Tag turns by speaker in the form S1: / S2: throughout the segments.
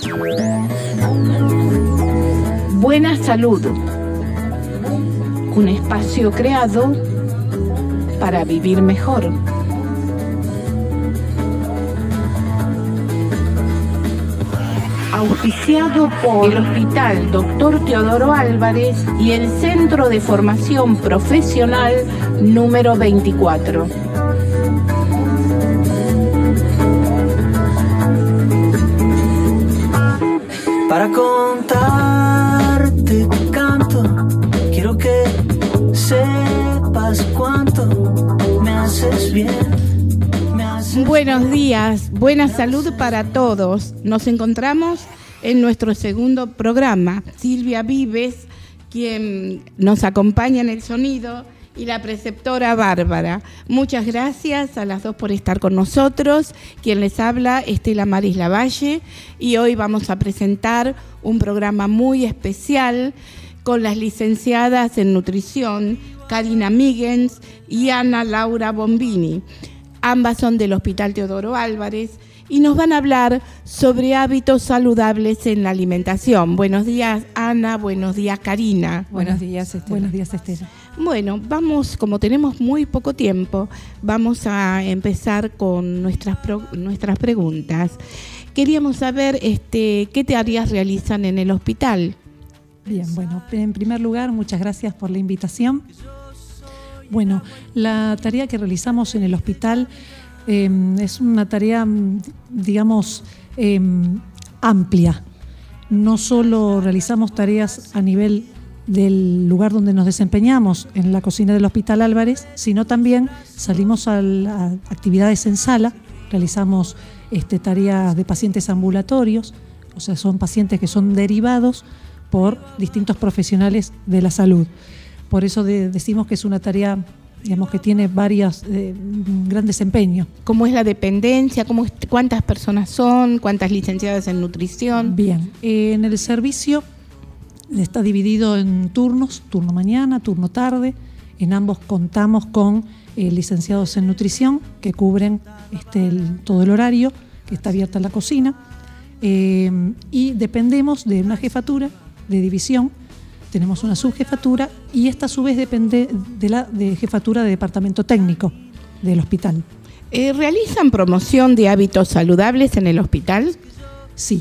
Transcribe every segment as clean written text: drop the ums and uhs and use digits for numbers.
S1: Buena salud. Un espacio creado para vivir mejor. Auspiciado por el Hospital Dr. Teodoro Álvarez y el Centro de Formación Profesional número 24.
S2: Para contarte canto, quiero que sepas cuánto me haces bien.
S1: Buenos días, buena salud para todos. Nos encontramos en nuestro segundo programa. Silvia Vives, quien nos acompaña en el sonido, y la preceptora Bárbara. Muchas gracias a las dos por estar con nosotros. Quien les habla, Estela Maris Lavalle, y hoy vamos a presentar un programa muy especial con las licenciadas en nutrición, Karina Migens y Ana Laura Bombini. Ambas son del Hospital Teodoro Álvarez y nos van a hablar sobre hábitos saludables en la alimentación. Buenos días, Ana. Buenos días, Karina.
S3: Buenos días, Estela.
S4: Buenos días, Estela.
S1: Bueno, vamos, como tenemos muy poco tiempo, vamos a empezar con nuestras preguntas. Queríamos saber qué tareas realizan en el hospital.
S4: Bien, bueno, en primer lugar, muchas gracias por la invitación. Bueno, la tarea que realizamos en el hospital es una tarea, digamos, amplia. No solo realizamos tareas a nivel del lugar donde nos desempeñamos, en la cocina del Hospital Álvarez, sino también salimos a actividades en sala, realizamos tareas de pacientes ambulatorios, o sea, son pacientes que son derivados por distintos profesionales de la salud. Por eso decimos que es una tarea, digamos, que tiene varias gran desempeño.
S1: ¿Cómo es la dependencia? ¿Cuántas personas son? ¿Cuántas licenciadas en nutrición?
S4: Bien, en el servicio está dividido en turnos, turno mañana, turno tarde. En ambos contamos con licenciados en nutrición que cubren todo el horario, que está abierta la cocina. Y dependemos de una jefatura de división. Tenemos una subjefatura y esta a su vez depende de la jefatura de departamento técnico del hospital.
S1: ¿Realizan promoción de hábitos saludables en el hospital?
S4: Sí,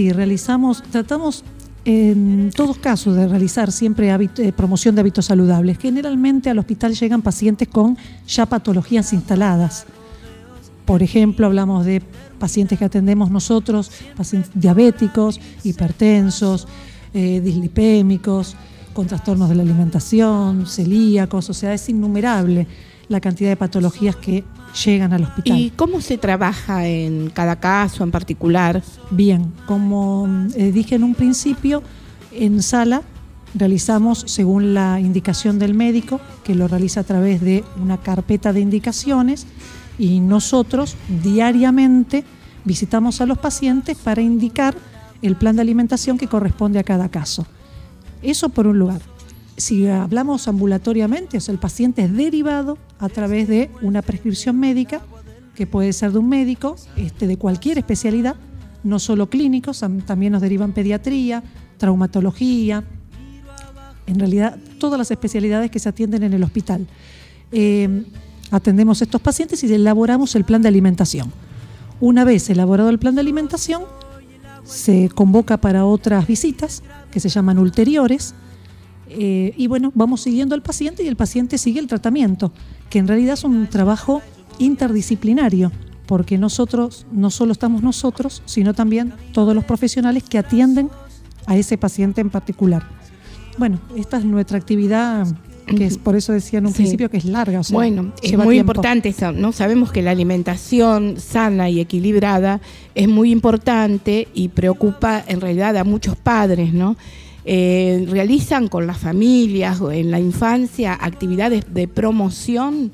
S4: tratamos en todos casos de realizar siempre promoción de hábitos saludables. Generalmente al hospital llegan pacientes con ya patologías instaladas. Por ejemplo, hablamos de pacientes que atendemos nosotros, pacientes diabéticos, hipertensos, dislipémicos, con trastornos de la alimentación, celíacos, o sea, es innumerable la cantidad de patologías que llegan al hospital.
S1: ¿Y cómo se trabaja en cada caso en particular?
S4: Bien, como dije en un principio, en sala realizamos según la indicación del médico, que lo realiza a través de una carpeta de indicaciones, y nosotros diariamente visitamos a los pacientes para indicar el plan de alimentación que corresponde a cada caso. Eso por un lugar. Si hablamos ambulatoriamente, o sea, el paciente es derivado a través de una prescripción médica, que puede ser de un médico, de cualquier especialidad, no solo clínicos, también nos derivan pediatría, traumatología, en realidad todas las especialidades que se atienden en el hospital. Atendemos a estos pacientes y elaboramos el plan de alimentación. Una vez elaborado el plan de alimentación, se convoca para otras visitas que se llaman ulteriores y bueno, vamos siguiendo al paciente y el paciente sigue el tratamiento, que en realidad es un trabajo interdisciplinario, porque nosotros no solo estamos nosotros, sino también todos los profesionales que atienden a ese paciente en particular. Bueno, esta es nuestra actividad, que es por eso decía en un principio que es larga. O sea,
S1: bueno, es muy importante eso, ¿no? Sabemos que la alimentación sana y equilibrada es muy importante y preocupa en realidad a muchos padres, ¿no? Realizan con las familias o en la infancia actividades de promoción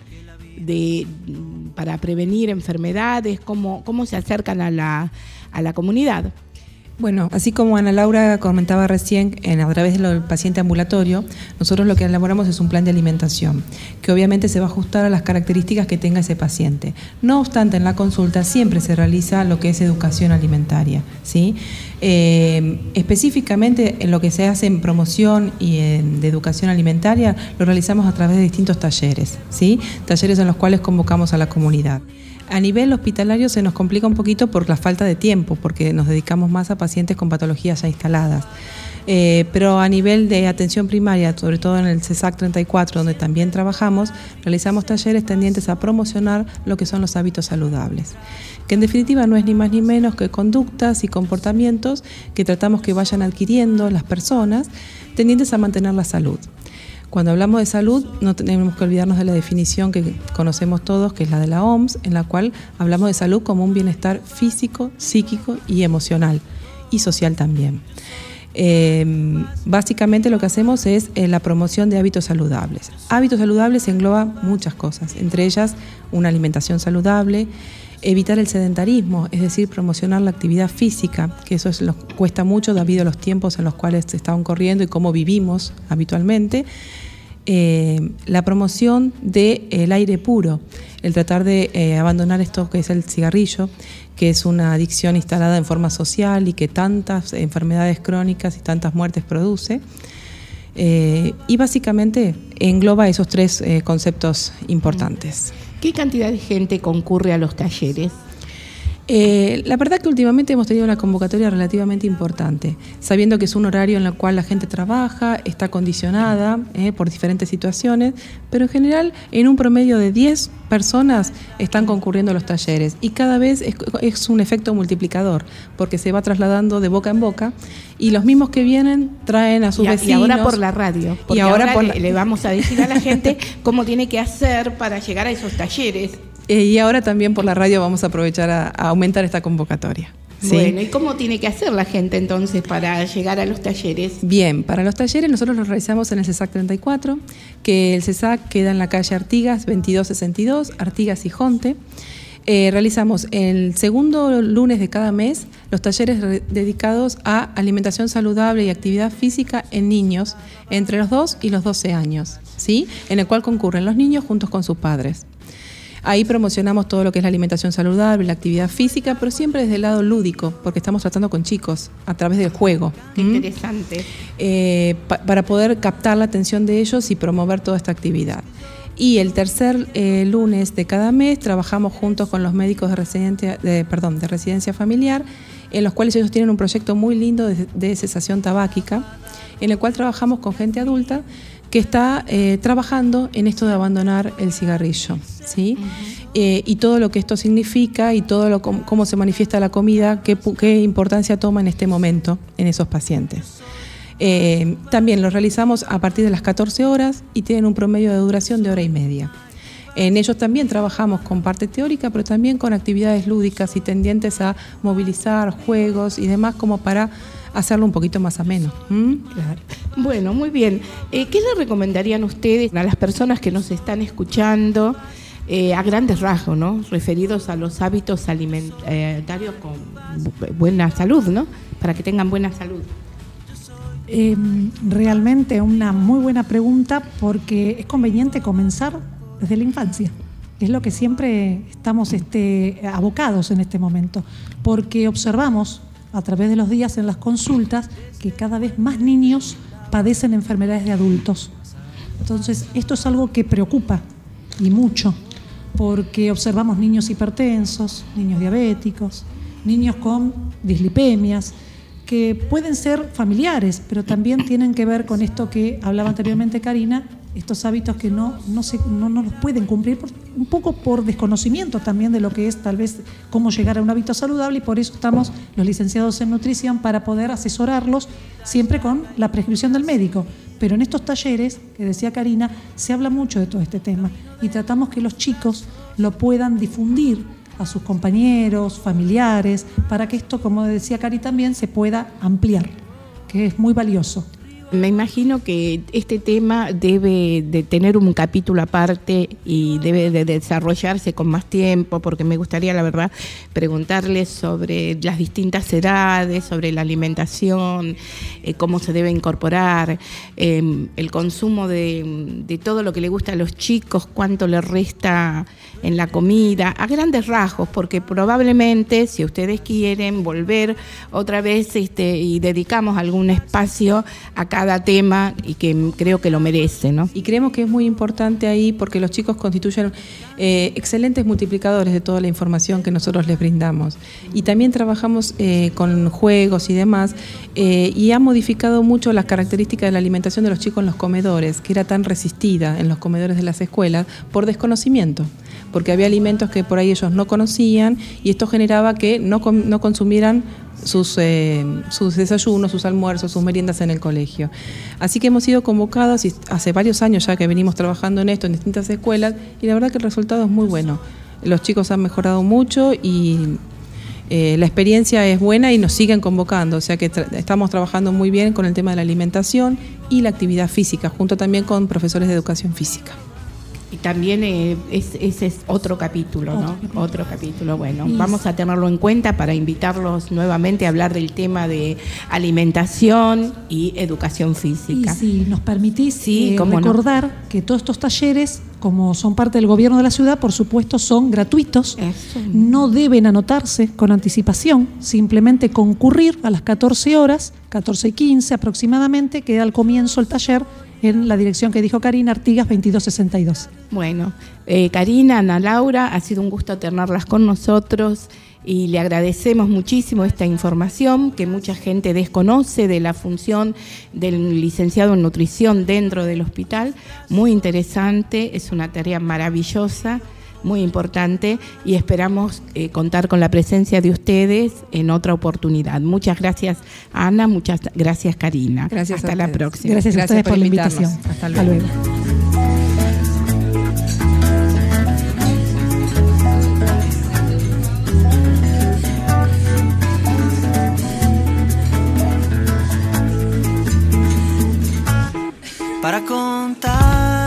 S1: para prevenir enfermedades. ¿Cómo se acercan a la comunidad?
S3: Bueno, así como Ana Laura comentaba recién, a través del paciente ambulatorio, nosotros lo que elaboramos es un plan de alimentación, que obviamente se va a ajustar a las características que tenga ese paciente. No obstante, en la consulta siempre se realiza lo que es educación alimentaria, ¿sí? Específicamente en lo que se hace en promoción y de educación alimentaria, lo realizamos a través de distintos talleres, ¿sí? Talleres en los cuales convocamos a la comunidad. A nivel hospitalario se nos complica un poquito por la falta de tiempo, porque nos dedicamos más a pacientes con patologías ya instaladas. Pero a nivel de atención primaria, sobre todo en el CESAC 34, donde también trabajamos, realizamos talleres tendientes a promocionar lo que son los hábitos saludables, que en definitiva no es ni más ni menos que conductas y comportamientos que tratamos que vayan adquiriendo las personas tendientes a mantener la salud. Cuando hablamos de salud, no tenemos que olvidarnos de la definición que conocemos todos, que es la de la OMS, en la cual hablamos de salud como un bienestar físico, psíquico y emocional, y social también. Básicamente lo que hacemos es la promoción de hábitos saludables. Hábitos saludables engloba muchas cosas, entre ellas una alimentación saludable, evitar el sedentarismo, es decir, promocionar la actividad física, que eso cuesta mucho debido a los tiempos en los cuales se estaban corriendo y cómo vivimos habitualmente. La promoción del aire puro, el tratar de abandonar esto que es el cigarrillo, que es una adicción instalada en forma social y que tantas enfermedades crónicas y tantas muertes produce. Y básicamente engloba esos tres conceptos importantes.
S1: ¿Qué cantidad de gente concurre a los talleres?
S3: La verdad que últimamente hemos tenido una convocatoria relativamente importante, sabiendo que es un horario en el cual la gente trabaja, está condicionada por diferentes situaciones, pero en general en un promedio de 10 personas están concurriendo a los talleres y cada vez es un efecto multiplicador, porque se va trasladando de boca en boca y los mismos que vienen traen a sus vecinos. Y ahora
S1: por la radio, porque ahora le vamos a decir a la gente cómo tiene que hacer para llegar a esos talleres.
S3: Y ahora también por la radio vamos a aprovechar a aumentar esta convocatoria. ¿Sí?
S1: Bueno, ¿y cómo tiene que hacer la gente entonces para llegar a los talleres?
S3: Bien, para los talleres nosotros los realizamos en el CESAC 34, que el CESAC queda en la calle Artigas 2262, Artigas y Jonte. Realizamos el segundo lunes de cada mes los talleres dedicados a alimentación saludable y actividad física en niños entre los 2 y los 12 años, ¿sí? En el cual concurren los niños juntos con sus padres. Ahí promocionamos todo lo que es la alimentación saludable, la actividad física, pero siempre desde el lado lúdico, porque estamos tratando con chicos a través del juego.
S1: Qué interesante.
S3: Para poder captar la atención de ellos y promover toda esta actividad. Y el tercer lunes de cada mes trabajamos juntos con los médicos de residencia familiar, en los cuales ellos tienen un proyecto muy lindo de cesación tabáquica, en el cual trabajamos con gente adulta que está trabajando en esto de abandonar el cigarrillo, ¿sí? Y todo lo que esto significa y todo cómo se manifiesta la comida, qué importancia toma en este momento en esos pacientes. También lo realizamos a partir de las 14 horas y tienen un promedio de duración de 1:30. En ellos también trabajamos con parte teórica, pero también con actividades lúdicas y tendientes a movilizar juegos y demás como para hacerlo un poquito más ameno.
S1: Claro. Bueno, muy bien. ¿Qué le recomendarían ustedes a las personas que nos están escuchando a grandes rasgos, ¿no? Referidos a los hábitos alimentarios con buena salud, ¿no? Para que tengan buena salud.
S4: Realmente una muy buena pregunta, porque es conveniente comenzar desde la infancia. Es lo que siempre estamos abocados en este momento, porque observamos a través de los días en las consultas que cada vez más niños padecen enfermedades de adultos. Entonces, esto es algo que preocupa y mucho, porque observamos niños hipertensos, niños diabéticos, niños con dislipemias, que pueden ser familiares, pero también tienen que ver con esto que hablaba anteriormente Karina, estos hábitos que no los pueden cumplir, un poco por desconocimiento también de lo que es tal vez cómo llegar a un hábito saludable, y por eso estamos los licenciados en nutrición para poder asesorarlos siempre con la prescripción del médico. Pero en estos talleres, que decía Karina, se habla mucho de todo este tema y tratamos que los chicos lo puedan difundir a sus compañeros, familiares, para que esto, como decía Cari también, se pueda ampliar, que es muy valioso.
S1: Me imagino que este tema debe de tener un capítulo aparte y debe de desarrollarse con más tiempo, porque me gustaría, la verdad, preguntarles sobre las distintas edades, sobre la alimentación, cómo se debe incorporar, el consumo de todo lo que le gusta a los chicos, cuánto le resta en la comida, a grandes rasgos, porque probablemente, si ustedes quieren volver otra vez y dedicamos algún espacio a cada tema, y que creo que lo merece, ¿no?
S3: Y creemos que es muy importante ahí porque los chicos constituyen excelentes multiplicadores de toda la información que nosotros les brindamos. Y también trabajamos con juegos y demás, y ha modificado mucho las características de la alimentación de los chicos en los comedores, que era tan resistida en los comedores de las escuelas por desconocimiento, porque había alimentos que por ahí ellos no conocían, y esto generaba que no consumieran sus desayunos, sus almuerzos, sus meriendas en el colegio. Así que hemos sido convocados, y hace varios años ya que venimos trabajando en esto en distintas escuelas, y la verdad que el resultado es muy bueno. Los chicos han mejorado mucho y la experiencia es buena, y nos siguen convocando, o sea que estamos trabajando muy bien con el tema de la alimentación y la actividad física, junto también con profesores de educación física.
S1: Y también ese es otro capítulo, ¿no? Otro capítulo. Bueno, vamos a tenerlo en cuenta para invitarlos nuevamente a hablar del tema de alimentación y educación física.
S4: Y si nos permitís
S1: recordar
S4: que todos estos talleres, como son parte del gobierno de la ciudad, por supuesto son gratuitos. Eso. No deben anotarse con anticipación, simplemente concurrir a las 14 horas, 14:15 aproximadamente, queda al comienzo el taller en la dirección que dijo Karina, Artigas 2262.
S1: Bueno, Karina, Ana Laura, ha sido un gusto tenerlas con nosotros y le agradecemos muchísimo esta información que mucha gente desconoce de la función del licenciado en nutrición dentro del hospital. Muy interesante, es una tarea maravillosa, muy importante, y esperamos contar con la presencia de ustedes en otra oportunidad. Muchas gracias, Ana, muchas gracias, Karina.
S3: Gracias.
S1: Hasta la próxima.
S4: Gracias a ustedes por la invitación.
S3: Hasta luego.
S2: Para contar